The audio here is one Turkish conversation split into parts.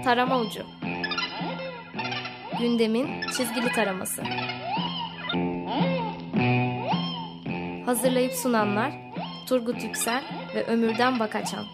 Tarama Ucu. Gündemin çizgili taraması. Hazırlayıp sunanlar Turgut Yüksel ve Ömürden Bakaçan.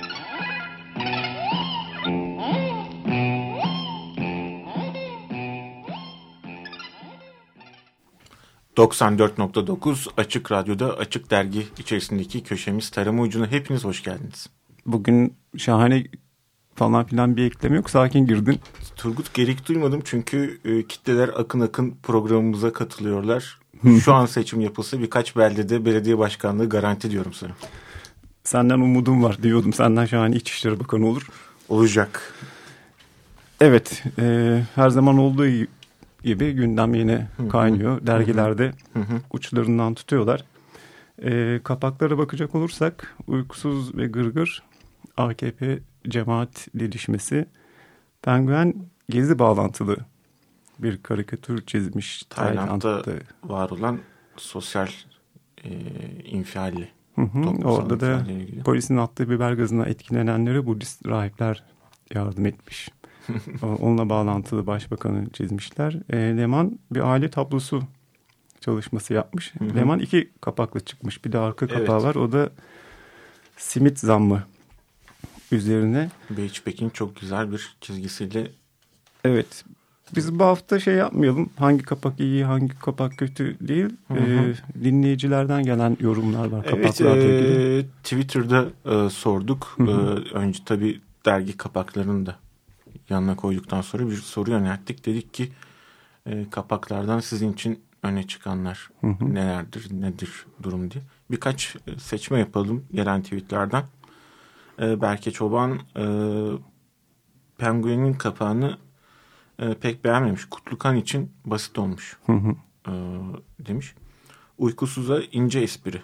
...94.9 Açık Radyo'da Açık Dergi içerisindeki köşemiz Tarama Ucu'na hepiniz hoş geldiniz. Bugün şahane falan filan bir ekleme yok. Sakin girdin. Turgut, gerek duymadım çünkü kitleler akın akın programımıza katılıyorlar. Şu an seçim yapılsa birkaç beldede belediye başkanlığı garanti diyorum sana. Senden umudum var diyordum. Senden şahane İçişleri Bakanı olur. Olacak. Evet. Her zaman olduğu gibi gündem yine kaynıyor. Dergilerde uçlarından tutuyorlar. Kapaklara bakacak olursak Uykusuz ve Gırgır, AKP cemaat didişmesi, Penguen Gezi bağlantılı bir karikatür çizmiş. Tayland'da var olan sosyal infiali. Orada da polisin attığı biber gazına etkilenenlere Budist rahipler yardım etmiş. Onunla bağlantılı başbakanı çizmişler. Leman bir aile tablosu çalışması yapmış. Leman 2 kapakla çıkmış. Bir de arka kapağı var. O da simit zammı üzerine. Beachback'in çok güzel bir çizgisiyle. Evet. Biz bu hafta şey yapmayalım. Hangi kapak iyi, hangi kapak kötü değil. Dinleyicilerden gelen yorumlar var kapaklarla ilgili. Twitter'da sorduk. Önce tabii dergi kapaklarını da yanına koyduktan sonra bir soru yönelttik. Dedik ki kapaklardan sizin için öne çıkanlar nedir durum diye. Birkaç seçme yapalım gelen tweetlerden. Berke Çoban Penguen'in kapağını pek beğenmemiş. Kutlukan için basit olmuş demiş. Uykusuza ince espri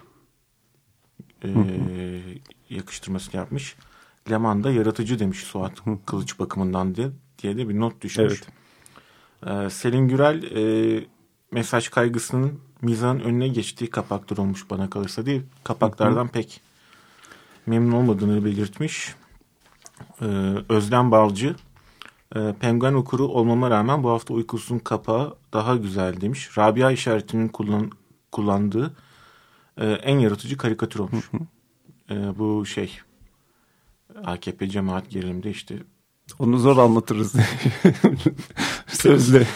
yakıştırmasını yapmış. Leman da yaratıcı demiş Suat Kılıç bakımından diye de bir not düşmüş. Evet. Selin Gürel mesaj kaygısının mizahın önüne geçtiği kapaklar olmuş bana kalırsa değil. Kapaklardan pek memnun olmadığını belirtmiş. Özlem Balcı Penguen okuru olmama rağmen bu hafta Uykusuz'un kapağı daha güzel demiş. Rabia işaretinin kullandığı en yaratıcı karikatür olmuş. Bu AKP cemaat gerilimde işte. Onu zor anlatırız. Sözle.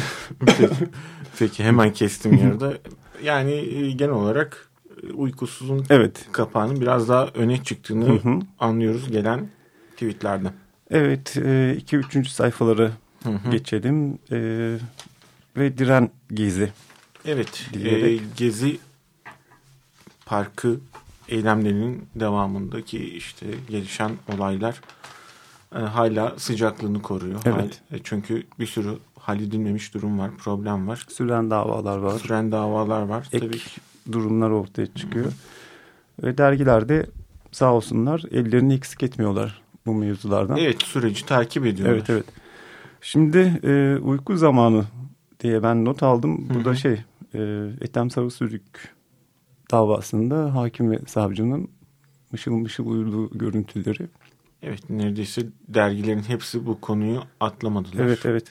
Peki hemen kestim yerde. Yani genel olarak Uykusuz'un kapağının biraz daha öne çıktığını anlıyoruz gelen tweetlerden. Evet, 2-3. sayfalara geçelim. Ve Diren Gezi. Evet, Gezi Parkı eylemlerinin devamındaki işte gelişen olaylar hala sıcaklığını koruyor. Evet. Çünkü bir sürü halledilmemiş durum var, problem var. Süren davalar var. Ek tabii durumlar ortaya çıkıyor. Ve dergilerde sağ olsunlar ellerini eksik etmiyorlar bu mevzulardan. Evet, süreci takip ediyorlar. Evet. Şimdi uyku zamanı diye ben not aldım. Bu da Ethem Sarısülük davasında hakim ve savcının mışıl mışıl uyuduğu görüntüleri. Evet, neredeyse dergilerin hepsi bu konuyu atlamadılar. Evet.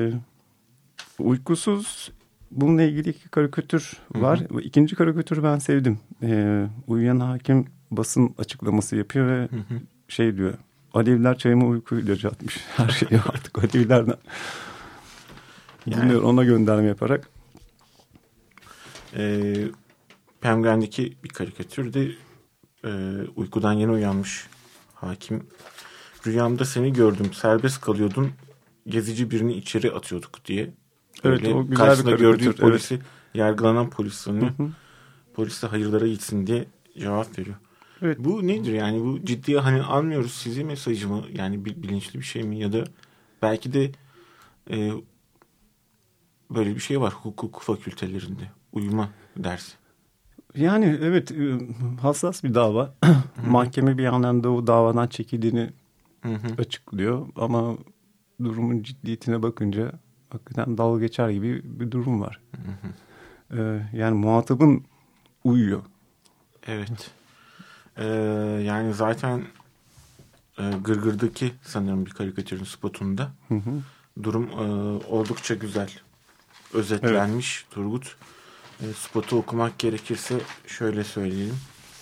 Uykusuz, bununla ilgili 2 karikatür var. İkinci karikatürü ben sevdim. Uyuyan hakim basın açıklaması yapıyor ve diyor. Aleviler çayıma uyku ilacı atmış. Her şeyi artık Alevilerden. Dinliyor, ona gönderme yaparak. Penguen'deki bir karikatürde uykudan yeni uyanmış hakim. Rüyamda seni gördüm, serbest kalıyordun, gezici birini içeri atıyorduk diye. Evet, o güzel karşısında bir karikatür. gördüğü polisi, yargılanan polisini polis de hayırlara gitsin diye cevap veriyor. Evet. Bu nedir yani? Bu ciddiye almıyoruz sizi mesajı mı? Yani bilinçli bir şey mi? Ya da belki de böyle bir şey var hukuk fakültelerinde. Uyuma dersi. Yani evet, hassas bir dava. Mahkeme bir yandan da o davadan çekildiğini açıklıyor. Ama durumun ciddiyetine bakınca hakikaten dalga geçer gibi bir durum var. Yani muhatabın uyuyor. Evet. Yani zaten Gırgır'daki sanırım bir karikatürün spotunda. Durum oldukça güzel özetlenmiş, evet. Turgut. Spotu okumak gerekirse şöyle söyleyelim.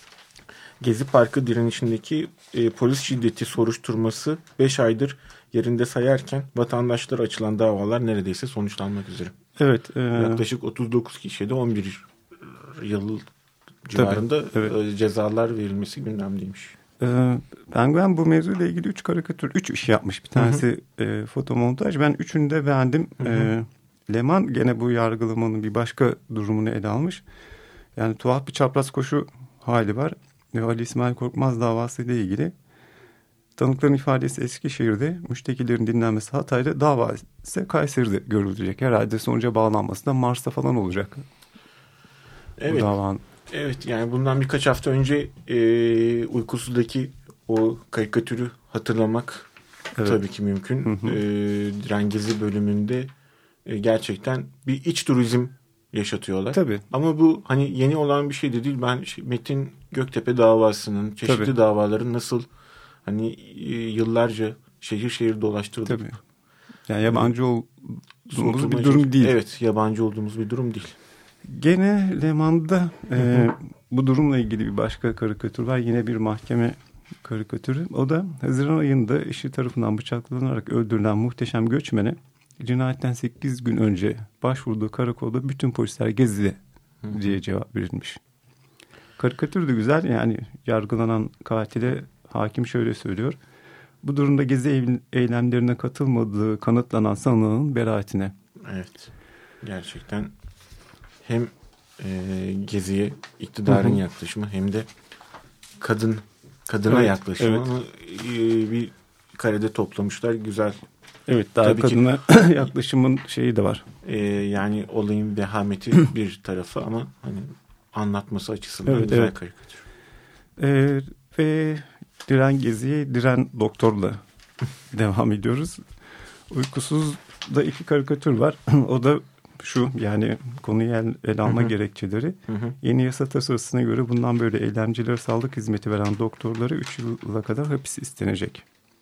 Gezi Parkı direnişindeki polis şiddeti soruşturması 5 aydır yerinde sayarken vatandaşlara açılan davalar neredeyse sonuçlanmak üzere. Evet. Yaklaşık 39 kişiye de 11 yıl civarında evet. Cezalar verilmesi gündemdeymiş. Penguin bu mevzuyla ilgili 3 iş yapmış. Bir tanesi fotomontaj. Ben üçünü de beğendim. Leman gene bu yargılamanın bir başka durumunu ele almış. Yani tuhaf bir çapraz koşu hali var. Ali İsmail Korkmaz davası ile ilgili. Tanıkların ifadesi Eskişehir'de, müştekilerin dinlenmesi Hatay'da, dava ise Kayseri'de görülecek. Herhalde sonuca bağlanması da Mars'ta falan olacak. Evet. Bu davanın. Evet, yani bundan birkaç hafta önce Uykusuz'daki o karikatürü hatırlamak evet. Tabii ki mümkün. Diren Gezi bölümünde gerçekten bir iç turizm yaşatıyorlar. Tabii. Ama bu hani yeni olan bir şey de değil. Ben Metin Göktepe davasının, çeşitli tabii. Davaların nasıl hani yıllarca şehir şehir dolaştırılıp. Tabii. Yani yabancı olduğumuz bir durum değil. Evet, yabancı olduğumuz bir durum değil. Gene Leman'da bu durumla ilgili bir başka karikatür var. Yine bir mahkeme karikatürü. O da Haziran ayında eşi tarafından bıçaklanarak öldürülen muhteşem göçmene cinayetten 8 gün önce başvurduğu karakolda bütün polisler Gezi'de diye cevap verilmiş. Karikatür de güzel. Yani yargılanan katile hakim şöyle söylüyor. Bu durumda Gezi eylemlerine katılmadığı kanıtlanan sanığın beraatine. Evet. Gerçekten hem Gezi'ye iktidarın yaklaşımı hem de kadına evet, yaklaşımı evet. Bir karede toplamışlar. Güzel. Evet, daha tabii kadına yaklaşımın şeyi de var. Yani olayın vehameti bir tarafı ama hani anlatması açısından evet, güzel evet. Karikatür. Ve Diren Gezi'ye Diren Doktor'la devam ediyoruz. Uykusuz'da 2 karikatür var. O da şu, yani konuyu ele alma gerekçeleri. Yeni yasa tasarısına göre bundan böyle eylemcilere sağlık hizmeti veren doktorlara 3 yıla kadar hapis istenecek.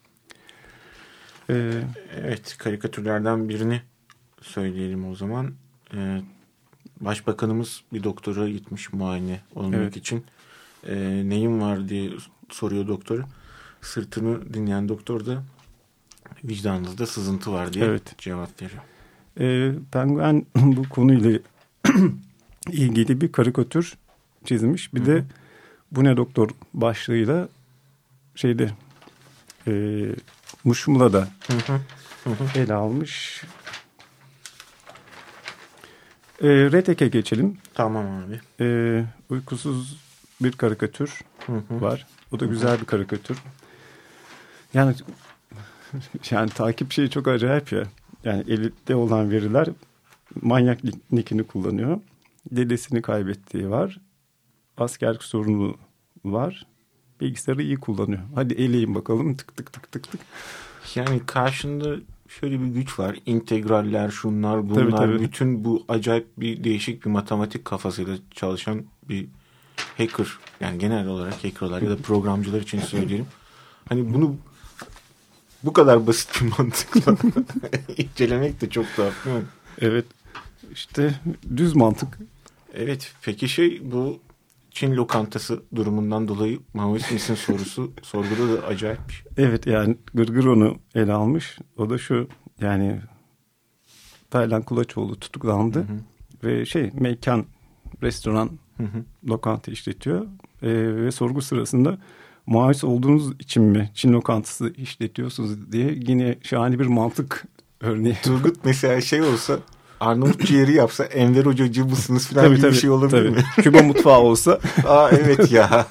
Evet, karikatürlerden birini söyleyelim o zaman. Başbakanımız bir doktora gitmiş muayene olmak evet. için. Neyim var diye soruyor doktor. Sırtını dinleyen doktor da vicdanınızda sızıntı var diye evet. Cevap veriyor. Penguin bu konuyla ilgili bir karikatür çizmiş. Bir de bu ne doktor başlığıyla Muşmula'da ele almış. Retek'e geçelim. Tamam abi. Uykusuz bir karikatür var. O da güzel bir karikatür. Yani takip şeyi çok acayip ya. Yani elinde olan veriler, manyak nickini kullanıyor. Dedesini kaybettiği var. Askerlik sorunu var. Bilgisayarı iyi kullanıyor. Hadi eleyin bakalım, tık tık tık tık tık. Yani karşında şöyle bir güç var. İntegraller, şunlar, bunlar. Tabii. Bütün bu acayip bir değişik bir matematik kafasıyla çalışan bir hacker. Yani genel olarak hackerlar ya da programcılar için söyleyelim. Hani bunu bu kadar basit bir mantıkla incelemek de çok tuhaf değil mi? Evet. İşte düz mantık. Evet. Peki bu Çin lokantası durumundan dolayı Maoist misin sorusu sorguda da acayip. Evet, yani Gırgır onu ele almış. O da şu, yani Taylan Kulaçoğlu tutuklandı ve mekan, restoran, lokanta işletiyor. Ve sorgu sırasında Maoist olduğunuz için mi Çin lokantası işletiyorsunuz diye yine şahane bir mantık örneği. Turgut mesela olsa, Arnavut ciğeri yapsa Enver Hocacı mısınız falan gibi bir şey olabilir mi? Küba mutfağı olsa. Aa evet ya.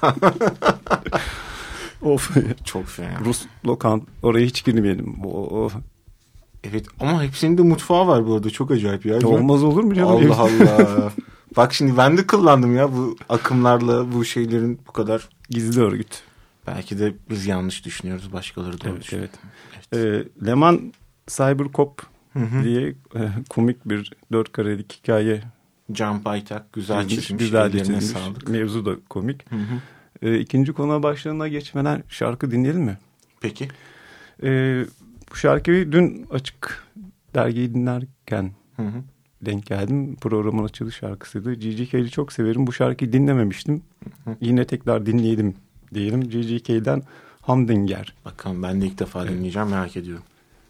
Of. Çok fena. Rus lokant, oraya hiç girmeyelim. Evet ama hepsinin de mutfağı var bu arada, çok acayip ya. Olmaz olur mu canım? Allah Allah. Bak şimdi ben de kullandım ya bu akımlarla, bu şeylerin bu kadar. Gizli örgüt. Belki de biz yanlış düşünüyoruz, başkaları doğru düşünüyor. Evet. Leman Cybercop diye komik bir 4 karelik hikaye. Can Paytak güzel çizmiş. Güzel çizmiş. Mevzu da komik. İkinci konuya başlarına geçmeden şarkı dinleyelim mi? Peki. Bu şarkıyı dün Açık Dergi'yi dinlerken denk geldim. Programın açılış şarkısıydı. GGK'yi çok severim. Bu şarkıyı dinlememiştim. Yine tekrar dinleyelim diyelim. GGK'den Humdinger. Bakalım, ben de ilk defa dinleyeceğim, merak ediyorum.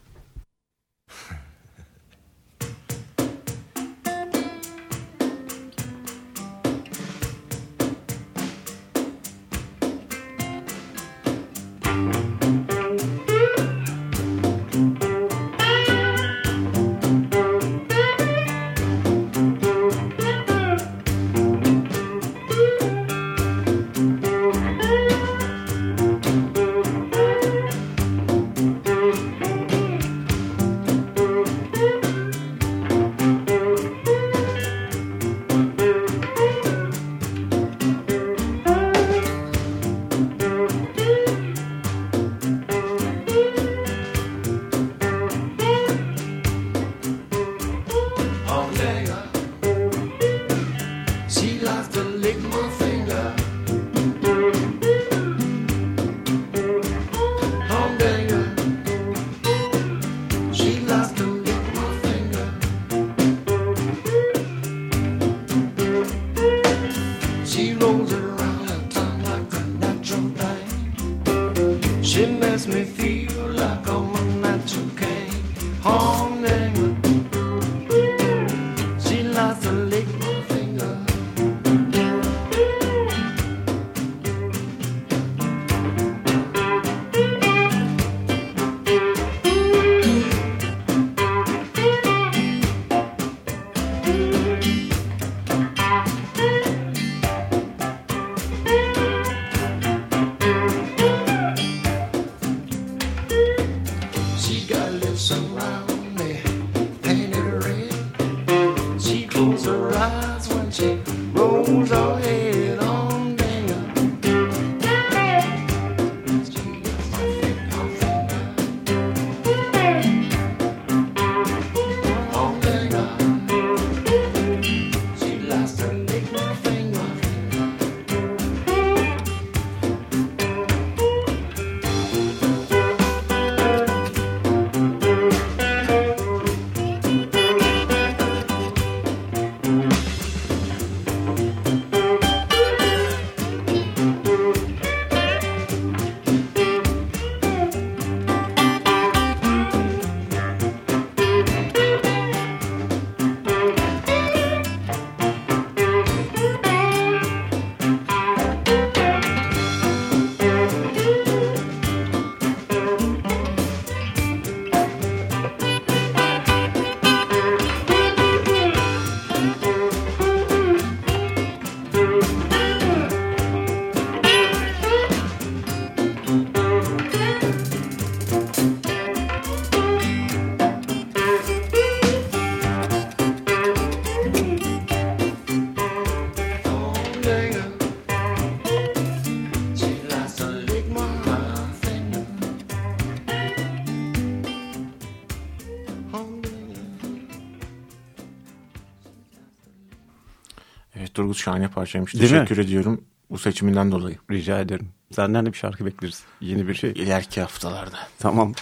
Turgut, şahane parçaymış. Değil Teşekkür mi? ediyorum bu seçiminden dolayı. Rica ederim. Senden de bir şarkı bekleriz. Yeni bir şey. İleriki haftalarda. Tamam.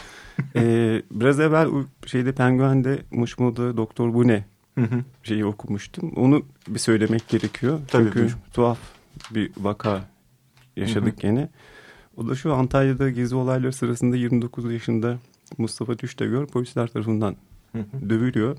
Biraz evvel Penguen'de Muşmu'da Doktor Bu Ne şeyi okumuştum. Onu bir söylemek gerekiyor. Tabii, çünkü buyur. tuhaf bir vaka yaşadık gene. O da şu: Antalya'da gezi olayları sırasında 29 yaşında Mustafa Tüştegör polisler tarafından dövülüyor.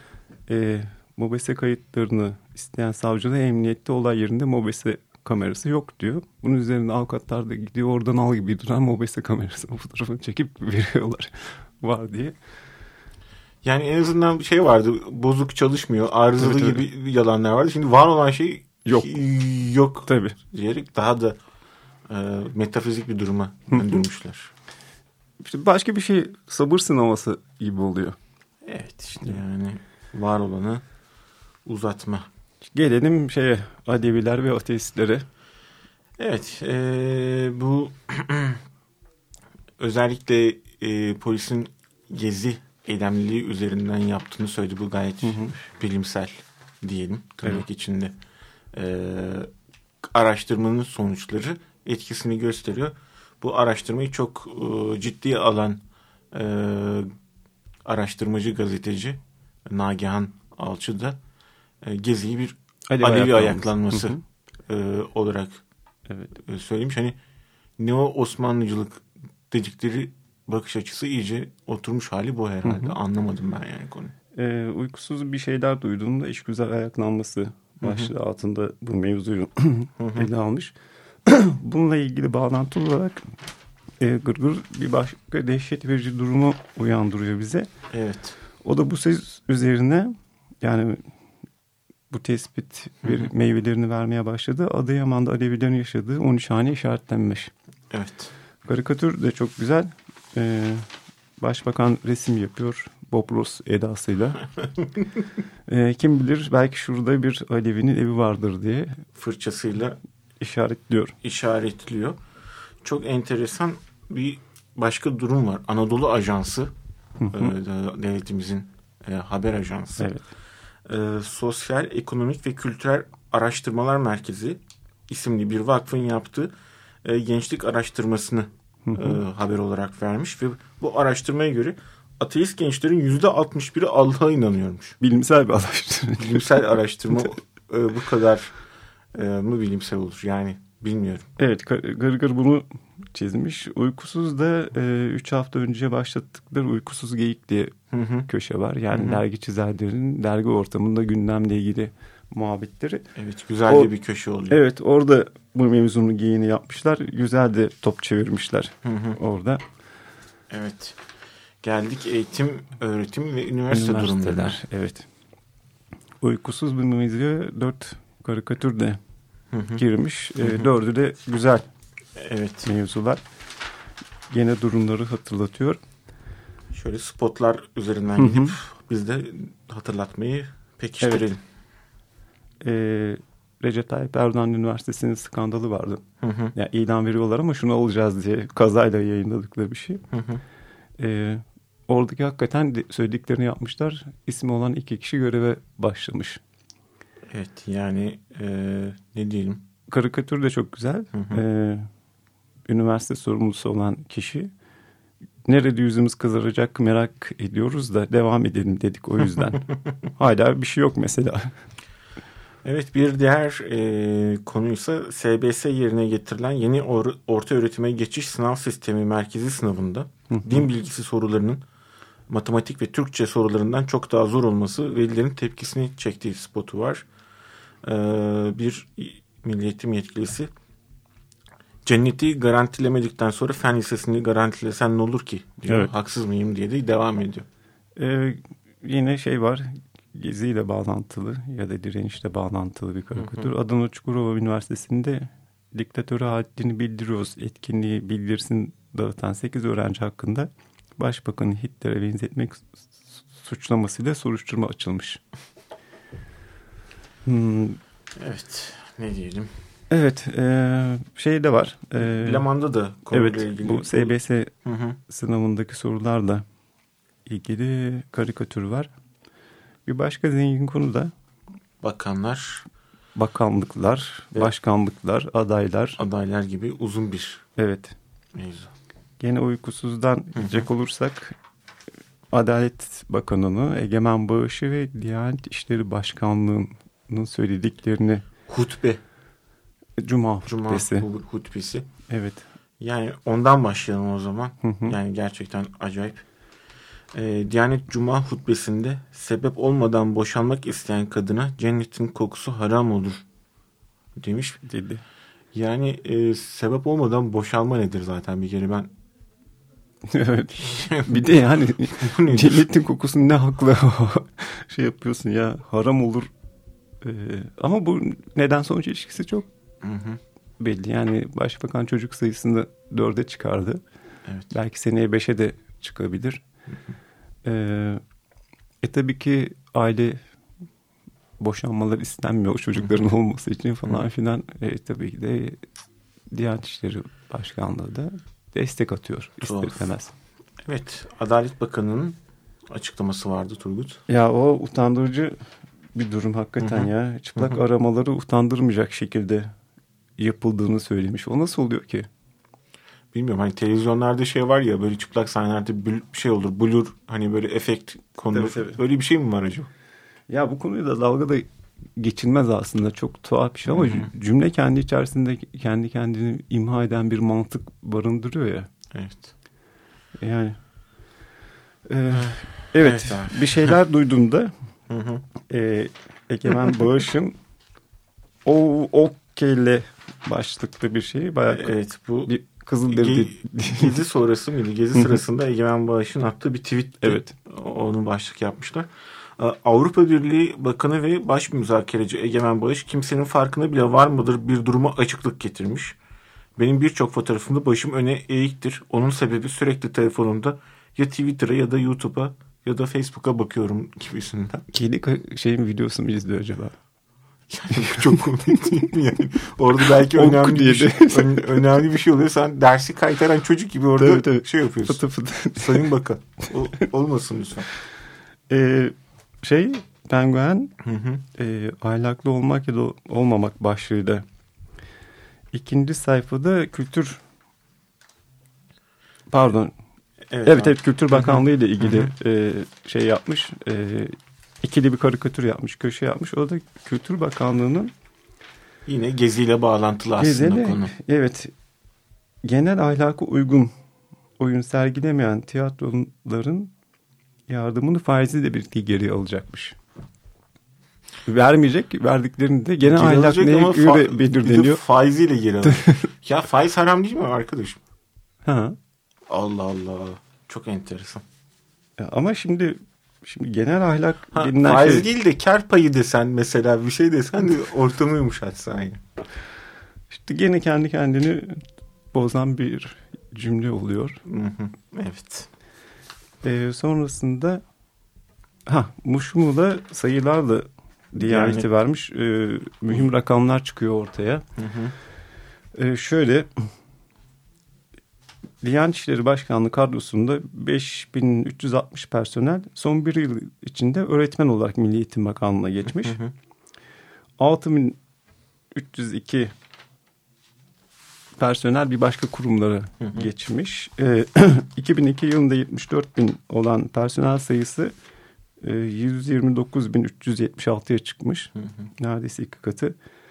MOBESE kayıtlarını isteyen savcı da emniyette olay yerinde MOBESE kamerası yok diyor. Bunun üzerine avukatlar da gidiyor, oradan al gibi duran MOBESE kamerasının fotoğrafını çekip veriyorlar var diye. Yani en azından bir şey vardı, bozuk çalışmıyor, arızalı evet, gibi yalanlar vardı. Şimdi var olan şey yok tabii diyerek daha da metafizik bir duruma döndürmüşler. İşte başka bir şey, sabır sınaması gibi oluyor. Evet, işte yani var olanı uzatma. Gelelim Aleviler ve ateistlere. Evet, bu özellikle polisin gezi eylemliliği üzerinden yaptığını söyledi. Bu gayet bilimsel diyelim tırnak içinde. Araştırmanın sonuçları etkisini gösteriyor. bu araştırmayı çok ciddiye alan araştırmacı gazeteci Nagihan Alçı da Gezi'yi bir Alevi ayaklanması olarak söylemiş. Hani Neo-Osmanlıcılık dedikleri bakış açısı iyice oturmuş hali bu herhalde. Anlamadım ben yani konuyu. Uykusuz bir şeyler duyduğunda işgüzar ayaklanması başlığı altında bu mevzuyu ele almış. Bununla ilgili bağlantılı olarak Gırgır bir başka dehşet verici durumu uyandırıyor bize. Evet. O da bu söz üzerine, yani bu tespit meyvelerini vermeye başladı. Adıyaman'da Alevilerin yaşadığı 13 hane işaretlenmiş. Evet. Karikatür de çok güzel. Başbakan resim yapıyor Bob Ross edasıyla. Kim bilir belki şurada bir Alevi'nin evi vardır diye fırçasıyla işaretliyor. Çok enteresan bir başka durum var. Anadolu Ajansı, devletimizin haber ajansı. Evet. Sosyal, Ekonomik ve Kültürel Araştırmalar Merkezi isimli bir vakfın yaptığı gençlik araştırmasını haber olarak vermiş ve bu araştırmaya göre ateist gençlerin %61'i Allah'a inanıyormuş. Bilimsel bir araştırma. Bilimsel araştırma bu kadar mı bilimsel olur? Yani bilmiyorum. Evet, Gırgır bunu çizmiş. Uykusuz da 3 hafta önce başlattıkları Uykusuz Geyik diye köşe var. Yani dergi çizerlerin dergi ortamında gündemle ilgili muhabbetleri. Evet, güzel de bir köşe oluyor. Evet, orada bu mevzunun geyini yapmışlar. Güzel de top çevirmişler orada. Evet. Geldik eğitim, öğretim ve üniversite durumlarına. Evet. Uykusuz bir mevzuya 4 karikatür de girmiş. 4'ü de güzel mevzular. Yine durumları hatırlatıyor. Şöyle spotlar üzerinden gidip biz de hatırlatmayı pekiştirelim. Recep Tayyip Erdoğan Üniversitesi'nin skandalı vardı. Yani ilan veriyorlar ama şunu alacağız diye kazayla yayınladıkları bir şey. Oradaki hakikaten söylediklerini yapmışlar. İsmi olan 2 kişi göreve başlamış. Evet, yani ne diyelim? Karikatür de çok güzel. Üniversite sorumlusu olan kişi, nerede yüzümüz kızaracak merak ediyoruz da devam edelim dedik o yüzden. Hala bir şey yok mesela. Evet, bir diğer konuysa SBS yerine getirilen yeni orta öğretime geçiş sınav sistemi merkezi sınavında din bilgisi sorularının matematik ve Türkçe sorularından çok daha zor olması velilerin tepkisini çektiği spotu var. Bir milli eğitim yetkilisi, cenneti garantilemedikten sonra fen lisesini garantilesen ne olur ki diyor. Evet. Haksız mıyım diye de devam ediyor. Yine şey var, Gezi ile bağlantılı ya da direnişle bağlantılı bir karikatür. Adana Çukurova Üniversitesi'nde diktatöre haddini bildiriyoruz etkinliği bildirsin dağıtan 8 öğrenci hakkında Başbakanı Hitler'e benzetmek suçlamasıyla soruşturma açılmış. Evet, ne diyelim? Evet, şey de var. Leman'da da konuyla ilgili. Bu SBS sınavındaki sorularla ilgili karikatür var. Bir başka zengin konu da bakanlıklar, başkanlıklar, adaylar gibi uzun bir mevzu. Gene uykusuzdan gidecek olursak Adalet Bakanı'nı, Egemen Bağışı ve Diyanet İşleri Başkanlığı'nın söylediklerini Cuma hutbesi. Evet. Yani ondan başlayalım o zaman. Yani gerçekten acayip. Diyanet Cuma hutbesinde sebep olmadan boşanmak isteyen kadına cennetin kokusu haram olur demiş. Dedi. Yani sebep olmadan boşanma nedir zaten bir kere ben. Evet. Bir de yani cennetin kokusunu ne hakla şey yapıyorsun ya, haram olur. Ama bu neden sonuç ilişkisi çok belli. Yani başbakan çocuk sayısını 4'e çıkardı. Evet. Belki seneye 5'e de çıkabilir. Tabii ki aile boşanmalar istenmiyor o çocukların olması için falan filan. Tabii ki de Diyanet İşleri Başkanlığı da destek atıyor ister istemez. Evet, Adalet Bakanı'nın açıklaması vardı Turgut. Ya o utandırıcı bir durum hakikaten ya. Çıplak aramaları utandırmayacak şekilde yapıldığını söylemiş. O nasıl oluyor ki? bilmiyorum hani televizyonlarda şey var ya böyle çıplak sahnelerde şey olur blur hani böyle efekt konulur. Evet. Böyle bir şey mi var acaba? Ya bu konuyu da dalga da geçilmez aslında. Çok tuhaf bir şey ama cümle kendi içerisinde kendi kendini imha eden bir mantık barındırıyor ya. Evet. Yani evet bir şeyler duyduğumda Egemen Bağış'ın okey'le başlıklı bir şey. Bayağı evet bu bir Kızılderili Gezi sonrası mıydı? Gezi sırasında Egemen Bağış'ın attığı bir tweet. Evet. Onu başlık yapmışlar. Avrupa Birliği Bakanı ve Baş Müzakereci Egemen Bağış kimsenin farkına bile var mıdır bir duruma açıklık getirmiş. Benim birçok fotoğrafımda başım öne eğiktir. Onun sebebi sürekli telefonumda ya Twitter'a ya da YouTube'a ya da Facebook'a bakıyorum gibisinden. Kedi şeyin videosu mu izliyor acaba? Yani bu çok komik değil mi yani? Orada belki önemli bir şey oluyor. Sen dersi kaytaran çocuk gibi orada şey yapıyorsun. Fıtı fıtı. Sayın Bakan. Olmasın lütfen. Penguen ahlaklı olmak ya da olmamak başlığıyla. İkinci sayfada kültür Evet, Kültür Bakanlığı ile ilgili şey yapmış. İkili bir karikatür yapmış, köşe yapmış. O da Kültür Bakanlığı'nın yine geziyle bağlantılı aslında konu. Evet. Genel ahlaka uygun oyun sergilemeyen tiyatroların yardımını faiziyle birlikte geri alacakmış. Vermeyecek, verdiklerini de genel ahlak neye göre belirleniyor? Faiziyle geri alacak. Ya faiz haram değil mi arkadaşım? Ha. Allah Allah. Çok enteresan. Ya ama şimdi genel ahlak denilen faiz şey... değil de kar payı desen mesela bir şey desen de ortamı yumuşatsan ya. İşte gene kendi kendini bozan bir cümle oluyor. Evet. Sonrasında Muşmula sayılarla Diyanet'e vermiş. Mühim rakamlar çıkıyor ortaya. Şöyle Diyanet İşleri Başkanlığı kadrosunda 5360 personel son bir yıl içinde öğretmen olarak Milli Eğitim Bakanlığı'na geçmiş. 6302 personel bir başka kurumlara geçmiş. 2002 yılında 74.000 olan personel sayısı 129.376'ya çıkmış. Neredeyse 2 katı.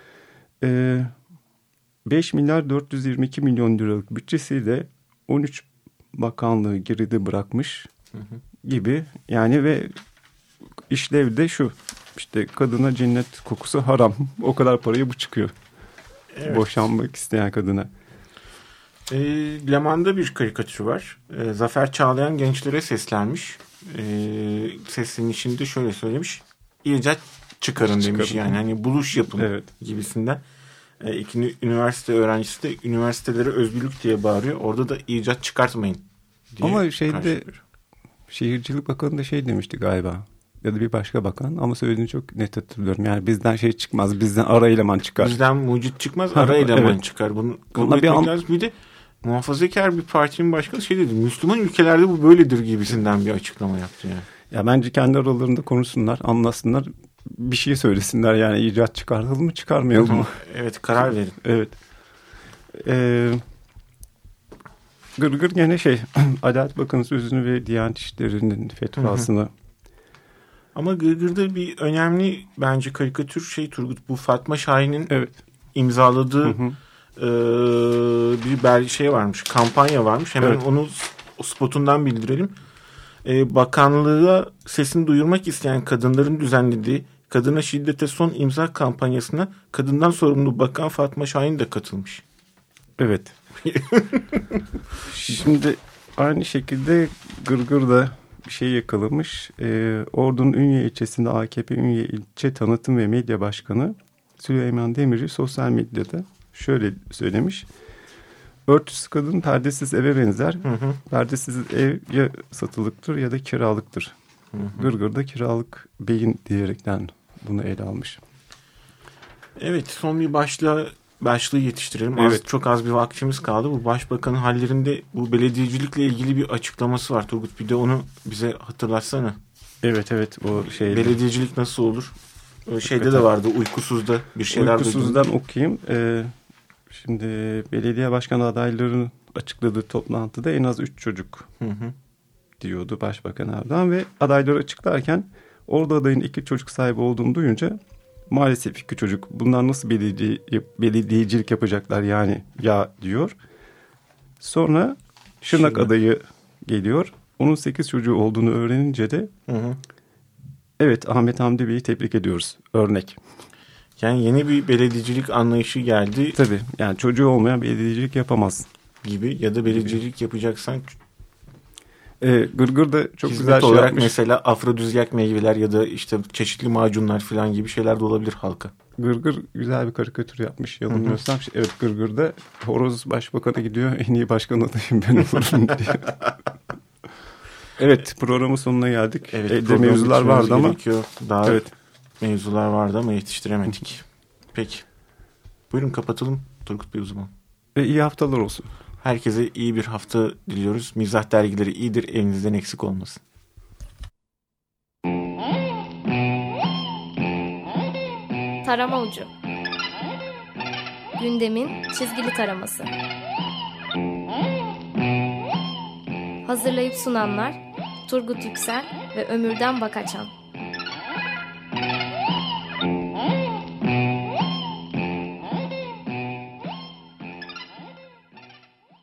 5 milyar 422 milyon liralık bütçesiyle 13 bakanlığı geride bırakmış gibi. Yani ve işlev de şu. İşte kadına cennet kokusu haram. O kadar parayı bu çıkıyor. Evet. Boşanmak isteyen kadına. Leman'da bir karikatür var. Zafer Çağlayan gençlere seslenmiş. Seslenişinde şöyle söylemiş. İcat çıkarın demiş yani. Hani buluş yapın gibisinden. İki üniversite öğrencisi de üniversitelere özgürlük diye bağırıyor. Orada da icat çıkartmayın diye. Ama Şehircilik Bakanı da şey demişti galiba. Ya da bir başka bakan ama söylediğini çok net hatırlıyorum. Yani bizden şey çıkmaz. Bizden ara eleman çıkar. Bizden mucit çıkmaz. Ara eleman çıkar. Bunu kabul etmek lazım. Bir de muhafazakar bir partinin başkanı şey dedi. Müslüman ülkelerde bu böyledir gibisinden bir açıklama yaptı yani. Ya bence kendi aralarında konuşsunlar, anlasınlar. Bir şey söylesinler yani icat çıkartalım mı çıkarmayalım mı? Evet karar verin. Evet. Gırgır gene Adalet Bakanı sözünü ve Diyanet İşleri'nin fetvasını. Ama Gırgır'da bir önemli bence karikatür Turgut. Bu Fatma Şahin'in imzaladığı bir şey varmış. Kampanya varmış. Hemen onu spotundan bildirelim. Bakanlığa sesini duyurmak isteyen kadınların düzenlediği kadına şiddete son imza kampanyasına kadından sorumlu Bakan Fatma Şahin de katılmış. Evet. Şimdi aynı şekilde Gırgır'da bir şey yakalamış. Ordu'nun Ünye ilçesinde AKP Ünye ilçe tanıtım ve medya başkanı Süleyman Demirci sosyal medyada şöyle söylemiş. Örtüsüz kadın perdesiz eve benzer. Perdesiz ev ya satılıktır ya da kiralıktır. Gırgır'da kiralık beyin diyerekten bunu ele almış. Evet, son bir başlığı yetiştirelim. Çok az bir vaktimiz kaldı. Bu başbakanın hallerinde bu belediyecilikle ilgili bir açıklaması var Turgut. Bir de onu bize hatırlatsana. Evet. O belediyecilik nasıl olur? Şeyde de vardı. Uykusuz'da bir şeyler Uykusuz'dan okuyayım. Şimdi belediye başkanı adaylarının açıkladığı toplantıda en az 3 çocuk diyordu Başbakan Erdoğan ve adayları açıklarken orada adayın 2 çocuk sahibi olduğunu duyunca maalesef 2 çocuk, bunlar nasıl belediyecilik yapacaklar yani ya diyor. Sonra Şırnak adayı geliyor. Onun 8 çocuğu olduğunu öğrenince de evet, Ahmet Hamdi Bey'i tebrik ediyoruz. Örnek. Yani yeni bir belediyecilik anlayışı geldi. Tabii, yani çocuğu olmayan belediyecilik yapamaz. Gibi ya da belediyecilik yapacaksan Gırgır da çok hizmet güzel şey olarak yapmış. mesela afrodizyak meyveler ya da işte çeşitli macunlar falan gibi şeyler de olabilir halka. Gırgır güzel bir karikatür yapmış yanılmıyorsam. Evet, Gırgır'da horoz başbakana gidiyor, en iyi başkan adayım ben olurum diyor. Evet, programın sonuna geldik. Evet, Elde mevzular vardı ama. Daha evet. Mevzular vardı ama yetiştiremedik. Peki. Buyurun kapatalım Turgut Bey o zaman. Ve iyi haftalar olsun. Herkese iyi bir hafta diliyoruz. Mizah dergileri iyidir, evinizden eksik olmasın. Tarama Ucu. Gündemin çizgili taraması. Hazırlayıp sunanlar Turgut Yüksel ve Ömürden Bakaçan.